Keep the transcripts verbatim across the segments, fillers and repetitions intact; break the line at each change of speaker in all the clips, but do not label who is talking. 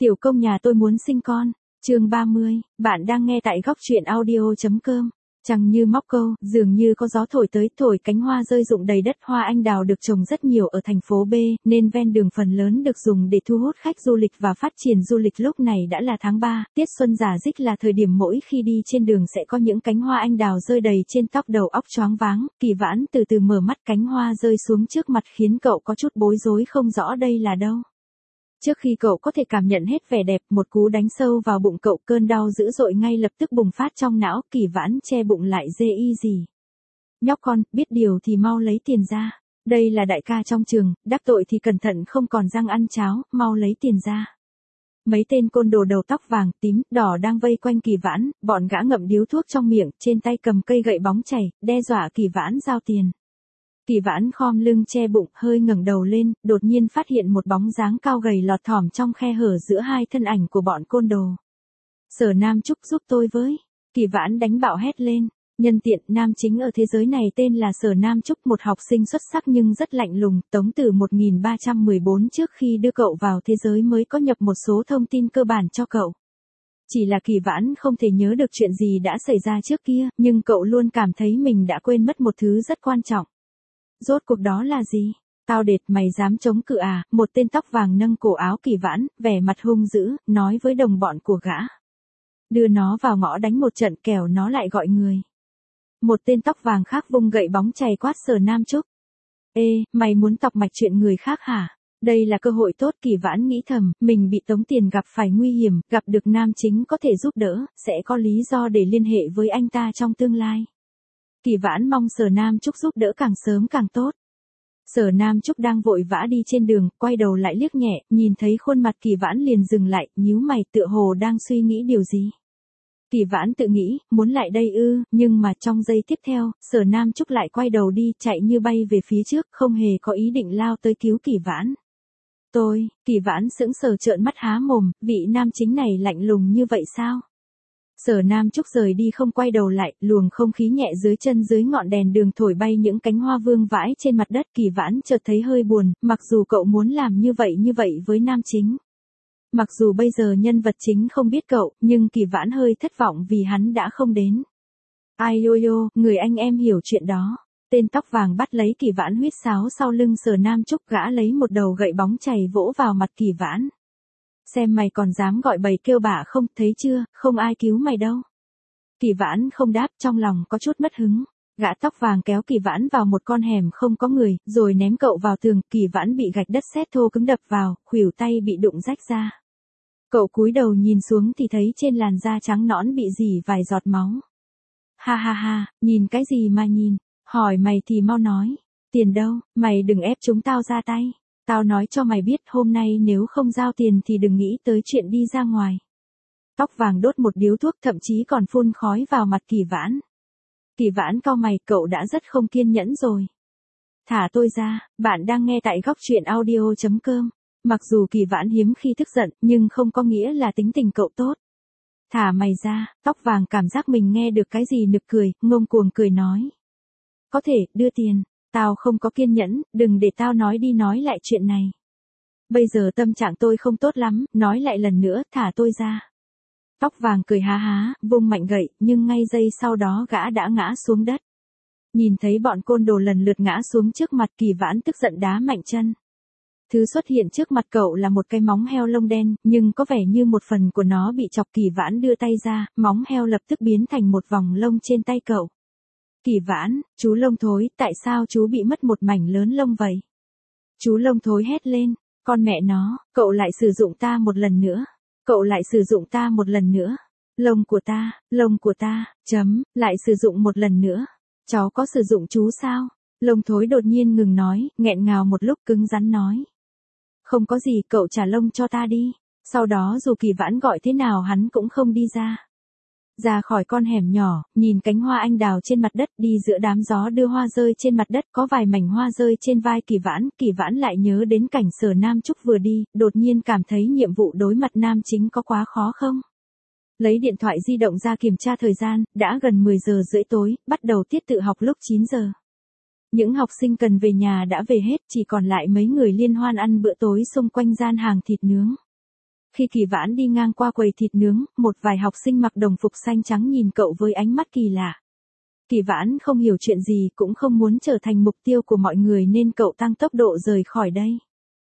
Tiểu công nhà tôi muốn sinh con. Chương ba mươi, bạn đang nghe tại góc truyện audio.com. Chẳng như móc câu, dường như có gió thổi tới, thổi cánh hoa rơi rụng đầy đất. Hoa anh đào được trồng rất nhiều ở thành phố B, nên ven đường phần lớn được dùng để thu hút khách du lịch và phát triển du lịch. Lúc này đã là tháng ba, tiết xuân rả rích là thời điểm mỗi khi đi trên đường sẽ có những cánh hoa anh đào rơi đầy trên tóc, đầu óc choáng váng. Kỳ Vãn từ từ mở mắt, cánh hoa rơi xuống trước mặt khiến cậu có chút bối rối, không rõ đây là đâu. Trước khi cậu có thể cảm nhận hết vẻ đẹp, một cú đánh sâu vào bụng cậu, cơn đau dữ dội ngay lập tức bùng phát trong não. Kỳ Vãn che bụng lại, dê y gì. Nhóc con, biết điều thì mau lấy tiền ra. Đây là đại ca trong trường, đắc tội thì cẩn thận không còn răng ăn cháo, mau lấy tiền ra. Mấy tên côn đồ đầu tóc vàng, tím, đỏ đang vây quanh Kỳ Vãn, bọn gã ngậm điếu thuốc trong miệng, trên tay cầm cây gậy bóng chảy, đe dọa Kỳ Vãn giao tiền. Kỳ Vãn khom lưng che bụng, hơi ngẩng đầu lên, đột nhiên phát hiện một bóng dáng cao gầy lọt thỏm trong khe hở giữa hai thân ảnh của bọn côn đồ. Sở Nam Trúc, giúp tôi với. Kỳ Vãn đánh bạo hét lên. Nhân tiện, nam chính ở thế giới này tên là Sở Nam Trúc, một học sinh xuất sắc nhưng rất lạnh lùng. Tống từ một nghìn ba trăm mười bốn trước khi đưa cậu vào thế giới mới có nhập một số thông tin cơ bản cho cậu. Chỉ là Kỳ Vãn không thể nhớ được chuyện gì đã xảy ra trước kia, nhưng cậu luôn cảm thấy mình đã quên mất một thứ rất quan trọng. Rốt cuộc đó là gì? Tao đệt, mày dám chống cự à? Một tên tóc vàng nâng cổ áo Kỳ Vãn, vẻ mặt hung dữ, nói với đồng bọn của gã. Đưa nó vào ngõ đánh một trận, kẻo nó lại gọi người. Một tên tóc vàng khác vung gậy bóng chày quát Sở Nam Trúc. Ê, mày muốn tọc mạch chuyện người khác hả? Đây là cơ hội tốt. Kỳ Vãn nghĩ thầm, mình bị tống tiền, gặp phải nguy hiểm, gặp được nam chính có thể giúp đỡ, sẽ có lý do để liên hệ với anh ta trong tương lai. Kỳ Vãn mong Sở Nam Trúc giúp đỡ càng sớm càng tốt. Sở Nam Trúc đang vội vã đi trên đường, quay đầu lại liếc nhẹ, nhìn thấy khuôn mặt Kỳ Vãn liền dừng lại, nhíu mày, tựa hồ đang suy nghĩ điều gì. Kỳ Vãn tự nghĩ, muốn lại đây ư, nhưng mà trong giây tiếp theo, Sở Nam Trúc lại quay đầu đi, chạy như bay về phía trước, không hề có ý định lao tới cứu Kỳ Vãn. Tôi, Kỳ Vãn sững sờ trợn mắt há mồm, vị nam chính này lạnh lùng như vậy sao? Sở Nam Trúc rời đi không quay đầu lại, luồng không khí nhẹ dưới chân dưới ngọn đèn đường thổi bay những cánh hoa vương vãi trên mặt đất. Kỳ Vãn chợt thấy hơi buồn, mặc dù cậu muốn làm như vậy như vậy với nam chính. Mặc dù bây giờ nhân vật chính không biết cậu, nhưng Kỳ Vãn hơi thất vọng vì hắn đã không đến. Ai yo yo, người anh em hiểu chuyện đó. Tên tóc vàng bắt lấy Kỳ Vãn huýt sáo sau lưng Sở Nam Trúc, gã lấy một đầu gậy bóng chày vỗ vào mặt Kỳ Vãn. Xem mày còn dám gọi bầy kêu bả không, thấy chưa, không ai cứu mày đâu. Kỳ Vãn không đáp, trong lòng có chút mất hứng. Gã tóc vàng kéo Kỳ Vãn vào một con hẻm không có người, rồi ném cậu vào tường. Kỳ Vãn bị gạch đất sét thô cứng đập vào, khuỷu tay bị đụng rách ra. Cậu cúi đầu nhìn xuống thì thấy trên làn da trắng nõn bị rỉ vài giọt máu. Ha ha ha, nhìn cái gì mà nhìn, hỏi mày thì mau nói. Tiền đâu, mày đừng ép chúng tao ra tay. Tao nói cho mày biết, hôm nay nếu không giao tiền thì đừng nghĩ tới chuyện đi ra ngoài. Tóc vàng đốt một điếu thuốc, thậm chí còn phun khói vào mặt Kỳ Vãn. Kỳ Vãn cau mày, cậu đã rất không kiên nhẫn rồi. Thả tôi ra. Bạn đang nghe tại góc truyện audio.com. Mặc dù Kỳ Vãn hiếm khi tức giận, nhưng không có nghĩa là tính tình cậu tốt. Thả mày ra. Tóc vàng cảm giác mình nghe được cái gì nực cười, ngông cuồng cười nói. Có thể, đưa tiền. Tao không có kiên nhẫn, đừng để tao nói đi nói lại chuyện này. Bây giờ tâm trạng tôi không tốt lắm, nói lại lần nữa, thả tôi ra. Tóc vàng cười há há, vung mạnh gậy, nhưng ngay giây sau đó gã đã ngã xuống đất. Nhìn thấy bọn côn đồ lần lượt ngã xuống trước mặt, Kỳ Vãn tức giận đá mạnh chân. Thứ xuất hiện trước mặt cậu là một cái móng heo lông đen, nhưng có vẻ như một phần của nó bị chọc. Kỳ Vãn đưa tay ra, móng heo lập tức biến thành một vòng lông trên tay cậu. Kỳ Vãn, chú lông thối, tại sao chú bị mất một mảnh lớn lông vậy? Chú lông thối hét lên, con mẹ nó, cậu lại sử dụng ta một lần nữa. Cậu lại sử dụng ta một lần nữa. Lông của ta, lông của ta, chấm, lại sử dụng một lần nữa. Cháu có sử dụng chú sao? Lông thối đột nhiên ngừng nói, nghẹn ngào một lúc cứng rắn nói. Không có gì, cậu trả lông cho ta đi. Sau đó dù Kỳ Vãn gọi thế nào hắn cũng không đi ra. Ra khỏi con hẻm nhỏ, nhìn cánh hoa anh đào trên mặt đất, đi giữa đám gió đưa hoa rơi trên mặt đất, có vài mảnh hoa rơi trên vai Kỳ Vãn. Kỳ Vãn lại nhớ đến cảnh Sở Nam Trúc vừa đi, đột nhiên cảm thấy nhiệm vụ đối mặt nam chính có quá khó không? Lấy điện thoại di động ra kiểm tra thời gian, đã gần mười giờ rưỡi tối, bắt đầu tiết tự học lúc chín giờ. Những học sinh cần về nhà đã về hết, chỉ còn lại mấy người liên hoan ăn bữa tối xung quanh gian hàng thịt nướng. Khi Kỳ Vãn đi ngang qua quầy thịt nướng, một vài học sinh mặc đồng phục xanh trắng nhìn cậu với ánh mắt kỳ lạ. Kỳ Vãn không hiểu chuyện gì, cũng không muốn trở thành mục tiêu của mọi người nên cậu tăng tốc độ rời khỏi đây.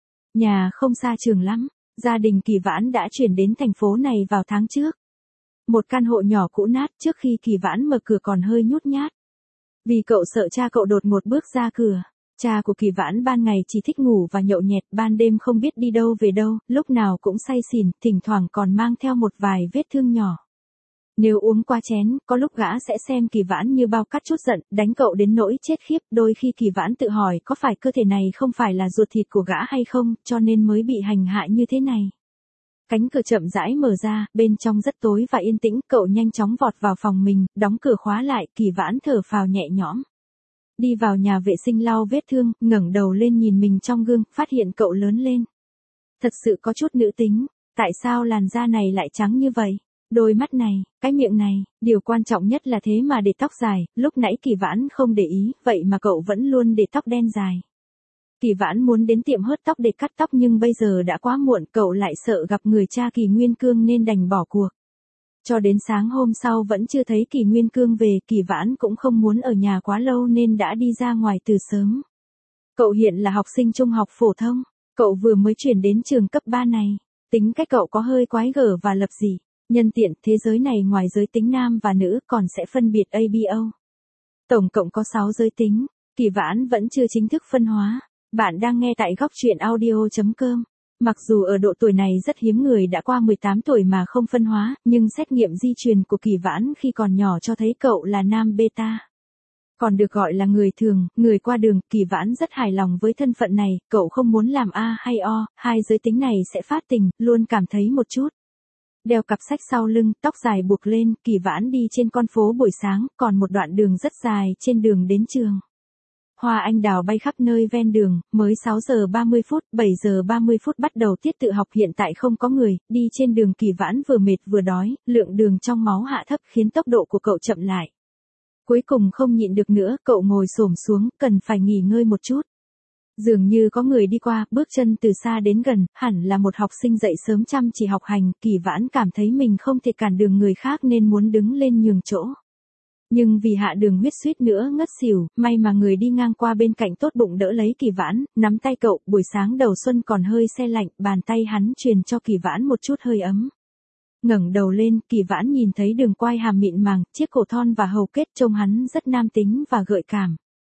Nhà không xa trường lắm, gia đình Kỳ Vãn đã chuyển đến thành phố này vào tháng trước. Một căn hộ nhỏ cũ nát, trước khi Kỳ Vãn mở cửa còn hơi nhút nhát. Vì cậu sợ cha cậu đột ngột bước ra cửa. Cha của Kỳ Vãn ban ngày chỉ thích ngủ và nhậu nhẹt, ban đêm không biết đi đâu về đâu, lúc nào cũng say xỉn, thỉnh thoảng còn mang theo một vài vết thương nhỏ. Nếu uống qua chén, có lúc gã sẽ xem Kỳ Vãn như bao cát chút giận, đánh cậu đến nỗi chết khiếp. Đôi khi Kỳ Vãn tự hỏi có phải cơ thể này không phải là ruột thịt của gã hay không, cho nên mới bị hành hạ như thế này. Cánh cửa chậm rãi mở ra, bên trong rất tối và yên tĩnh, cậu nhanh chóng vọt vào phòng mình, đóng cửa khóa lại, Kỳ Vãn thở phào nhẹ nhõm. Đi vào nhà vệ sinh lau vết thương, ngẩng đầu lên nhìn mình trong gương, phát hiện cậu lớn lên. Thật sự có chút nữ tính, tại sao làn da này lại trắng như vậy? Đôi mắt này, cái miệng này, điều quan trọng nhất là thế mà để tóc dài, lúc nãy Kỳ Vãn không để ý, vậy mà cậu vẫn luôn để tóc đen dài. Kỳ Vãn muốn đến tiệm hớt tóc để cắt tóc nhưng bây giờ đã quá muộn, cậu lại sợ gặp người cha Kỳ Nguyên Cương nên đành bỏ cuộc. Cho đến sáng hôm sau vẫn chưa thấy Kỳ Nguyên Cương về, Kỳ Vãn cũng không muốn ở nhà quá lâu nên đã đi ra ngoài từ sớm. Cậu hiện là học sinh trung học phổ thông, cậu vừa mới chuyển đến trường cấp ba này, tính cách cậu có hơi quái gở và lập dị. Nhân tiện, thế giới này ngoài giới tính nam và nữ còn sẽ phân biệt A B O. Tổng cộng có sáu giới tính, Kỳ Vãn vẫn chưa chính thức phân hóa. Bạn đang nghe tại góc truyện audio chấm com. Mặc dù ở độ tuổi này rất hiếm người đã qua mười tám tuổi mà không phân hóa, nhưng xét nghiệm di truyền của Kỳ Vãn khi còn nhỏ cho thấy cậu là nam beta. Còn được gọi là người thường, người qua đường, Kỳ Vãn rất hài lòng với thân phận này, cậu không muốn làm A hay O, hai giới tính này sẽ phát tình, luôn cảm thấy một chút. Đeo cặp sách sau lưng, tóc dài buộc lên, Kỳ Vãn đi trên con phố buổi sáng, còn một đoạn đường rất dài trên đường đến trường. Hoa anh đào bay khắp nơi ven đường, mới sáu giờ ba mươi phút, bảy giờ ba mươi phút bắt đầu tiết tự học, hiện tại không có người, đi trên đường Kỳ Vãn vừa mệt vừa đói, lượng đường trong máu hạ thấp khiến tốc độ của cậu chậm lại. Cuối cùng không nhịn được nữa, cậu ngồi xổm xuống, cần phải nghỉ ngơi một chút. Dường như có người đi qua, bước chân từ xa đến gần, hẳn là một học sinh dậy sớm chăm chỉ học hành, Kỳ Vãn cảm thấy mình không thể cản đường người khác nên muốn đứng lên nhường chỗ. Nhưng vì hạ đường huyết suýt nữa ngất xỉu, may mà người đi ngang qua bên cạnh tốt bụng đỡ lấy Kỳ Vãn, nắm tay cậu, buổi sáng đầu xuân còn hơi se lạnh, bàn tay hắn truyền cho Kỳ Vãn một chút hơi ấm. Ngẩng đầu lên, Kỳ Vãn nhìn thấy đường quai hàm mịn màng, chiếc cổ thon và hầu kết trông hắn rất nam tính và gợi cảm.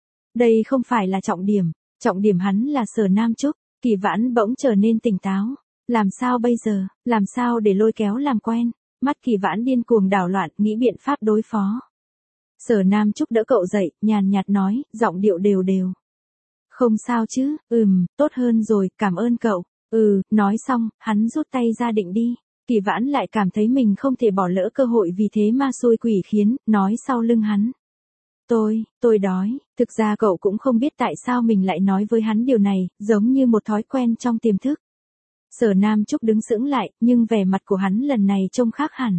Đây không phải là trọng điểm, trọng điểm hắn là Sở Nam Trúc. Kỳ Vãn bỗng trở nên tỉnh táo. Làm sao bây giờ, làm sao để lôi kéo làm quen? Mắt Kỳ Vãn điên cuồng đảo loạn, nghĩ biện pháp đối phó. Sở Nam Trúc đỡ cậu dậy, nhàn nhạt nói, giọng điệu đều đều. Không sao chứ, ừm, tốt hơn rồi, cảm ơn cậu. Ừ, nói xong, hắn rút tay ra định đi. Kỳ Vãn lại cảm thấy mình không thể bỏ lỡ cơ hội vì thế ma xui quỷ khiến, nói sau lưng hắn. Tôi, tôi đói, thực ra cậu cũng không biết tại sao mình lại nói với hắn điều này, giống như một thói quen trong tiềm thức. Sở Nam Trúc đứng sững lại, nhưng vẻ mặt của hắn lần này trông khác hẳn.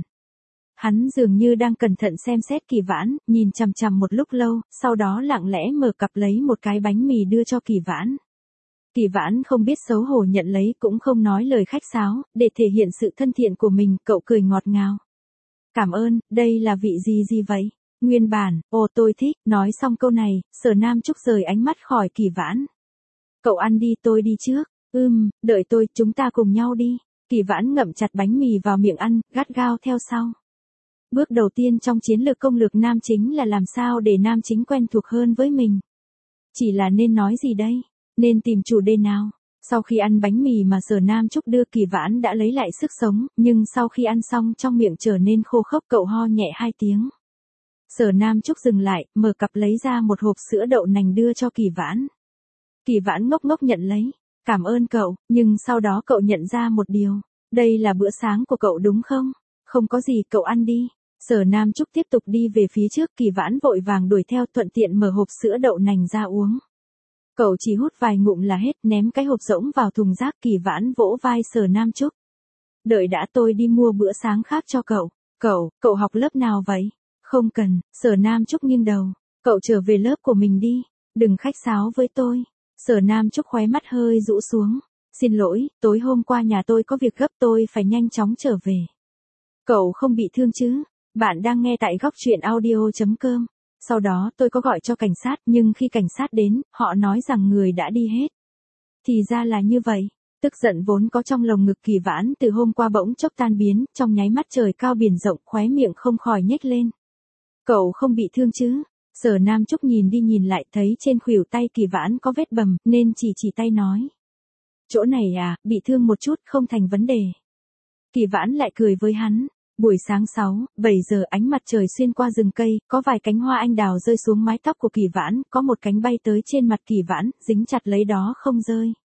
Hắn dường như đang cẩn thận xem xét Kỳ Vãn, nhìn chằm chằm một lúc lâu, sau đó lặng lẽ mở cặp lấy một cái bánh mì đưa cho Kỳ Vãn. Kỳ Vãn không biết xấu hổ nhận lấy cũng không nói lời khách sáo, để thể hiện sự thân thiện của mình, cậu cười ngọt ngào. Cảm ơn, đây là vị gì gì vậy? Nguyên bản, ồ tôi thích, nói xong câu này, Sở Nam Trúc rời ánh mắt khỏi Kỳ Vãn. Cậu ăn đi, tôi đi trước. Ừm, đợi tôi, chúng ta cùng nhau đi. Kỳ Vãn ngậm chặt bánh mì vào miệng ăn, gắt gao theo sau. Bước đầu tiên trong chiến lược công lược nam chính là làm sao để nam chính quen thuộc hơn với mình. Chỉ là nên nói gì đây? Nên tìm chủ đề nào? Sau khi ăn bánh mì mà Sở Nam Trúc đưa, Kỳ Vãn đã lấy lại sức sống, nhưng sau khi ăn xong trong miệng trở nên khô khốc, cậu ho nhẹ hai tiếng. Sở Nam Trúc dừng lại, mở cặp lấy ra một hộp sữa đậu nành đưa cho Kỳ Vãn. Kỳ Vãn ngốc ngốc nhận lấy. Cảm ơn cậu, nhưng sau đó cậu nhận ra một điều. Đây là bữa sáng của cậu đúng không? Không có gì, cậu ăn đi. Sở Nam Trúc tiếp tục đi về phía trước, Kỳ Vãn vội vàng đuổi theo, thuận tiện mở hộp sữa đậu nành ra uống. Cậu chỉ hút vài ngụm là hết, ném cái hộp rỗng vào thùng rác. Kỳ Vãn vỗ vai Sở Nam Trúc. Đợi đã, tôi đi mua bữa sáng khác cho cậu. Cậu, cậu học lớp nào vậy? Không cần, Sở Nam Trúc nghiêng đầu. Cậu trở về lớp của mình đi, đừng khách sáo với tôi. Sở Nam Trúc khóe mắt hơi rũ xuống. Xin lỗi, tối hôm qua nhà tôi có việc gấp tôi phải nhanh chóng trở về. Cậu không bị thương chứ? Bạn đang nghe tại góc chuyện audio.com. Sau đó tôi có gọi cho cảnh sát nhưng khi cảnh sát đến, họ nói rằng người đã đi hết. Thì ra là như vậy. Tức giận vốn có trong lồng ngực Kỳ Vãn từ hôm qua bỗng chốc tan biến, trong nháy mắt trời cao biển rộng, khóe miệng không khỏi nhếch lên. Cậu không bị thương chứ? Sở Nam Trúc nhìn đi nhìn lại thấy trên khuỷu tay Kỳ Vãn có vết bầm, nên chỉ chỉ tay nói. Chỗ này à, bị thương một chút, không thành vấn đề. Kỳ Vãn lại cười với hắn. Buổi sáng sáu, bảy giờ ánh mặt trời xuyên qua rừng cây, có vài cánh hoa anh đào rơi xuống mái tóc của Kỳ Vãn, có một cánh bay tới trên mặt Kỳ Vãn, dính chặt lấy đó không rơi.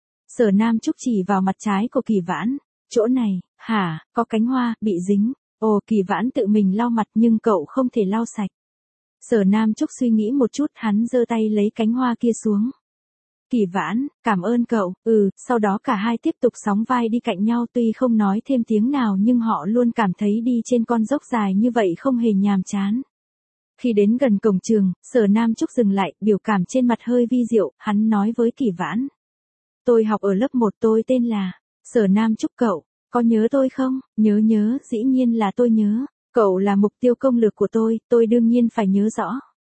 Sở Nam Trúc chỉ vào mặt trái của Kỳ Vãn. Chỗ này, hả, có cánh hoa, bị dính. Ồ, Kỳ Vãn tự mình lau mặt nhưng cậu không thể lau sạch. Sở Nam Trúc suy nghĩ một chút, hắn giơ tay lấy cánh hoa kia xuống. Kỳ Vãn, cảm ơn cậu, ừ, sau đó cả hai tiếp tục sóng vai đi cạnh nhau tuy không nói thêm tiếng nào nhưng họ luôn cảm thấy đi trên con dốc dài như vậy không hề nhàm chán. Khi đến gần cổng trường, Sở Nam Trúc dừng lại, biểu cảm trên mặt hơi vi diệu, hắn nói với Kỳ Vãn. Tôi học ở lớp một, tôi tên là Sở Nam Trúc, cậu có nhớ tôi không? Nhớ nhớ, dĩ nhiên là tôi nhớ. Cậu là mục tiêu công lược của tôi, tôi đương nhiên phải nhớ rõ.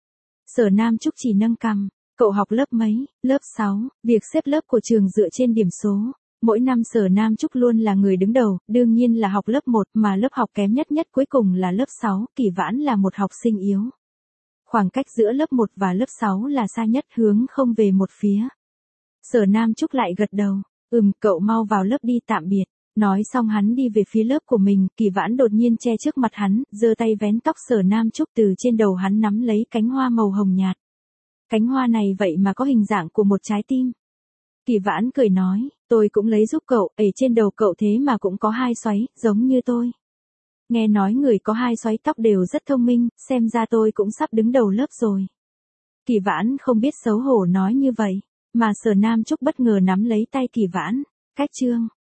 Sở Nam Trúc chỉ nâng cằm. Cậu học lớp mấy? Lớp sáu, việc xếp lớp của trường dựa trên điểm số. Mỗi năm Sở Nam Trúc luôn là người đứng đầu, đương nhiên là học lớp một mà lớp học kém nhất nhất cuối cùng là lớp sáu, Kỳ Vãn là một học sinh yếu. Khoảng cách giữa lớp một và lớp sáu là xa nhất, hướng không về một phía. Sở Nam Trúc lại gật đầu. Ừm, cậu mau vào lớp đi, tạm biệt. Nói xong hắn đi về phía lớp của mình, Kỳ Vãn đột nhiên che trước mặt hắn, giơ tay vén tóc Sở Nam Trúc, từ trên đầu hắn nắm lấy cánh hoa màu hồng nhạt. Cánh hoa này vậy mà có hình dạng của một trái tim. Kỳ Vãn cười nói, tôi cũng lấy giúp cậu, ở trên đầu cậu thế mà cũng có hai xoáy, giống như tôi. Nghe nói người có hai xoáy tóc đều rất thông minh, xem ra tôi cũng sắp đứng đầu lớp rồi. Kỳ Vãn không biết xấu hổ nói như vậy, mà Sở Nam Trúc bất ngờ nắm lấy tay Kỳ Vãn. Cách chương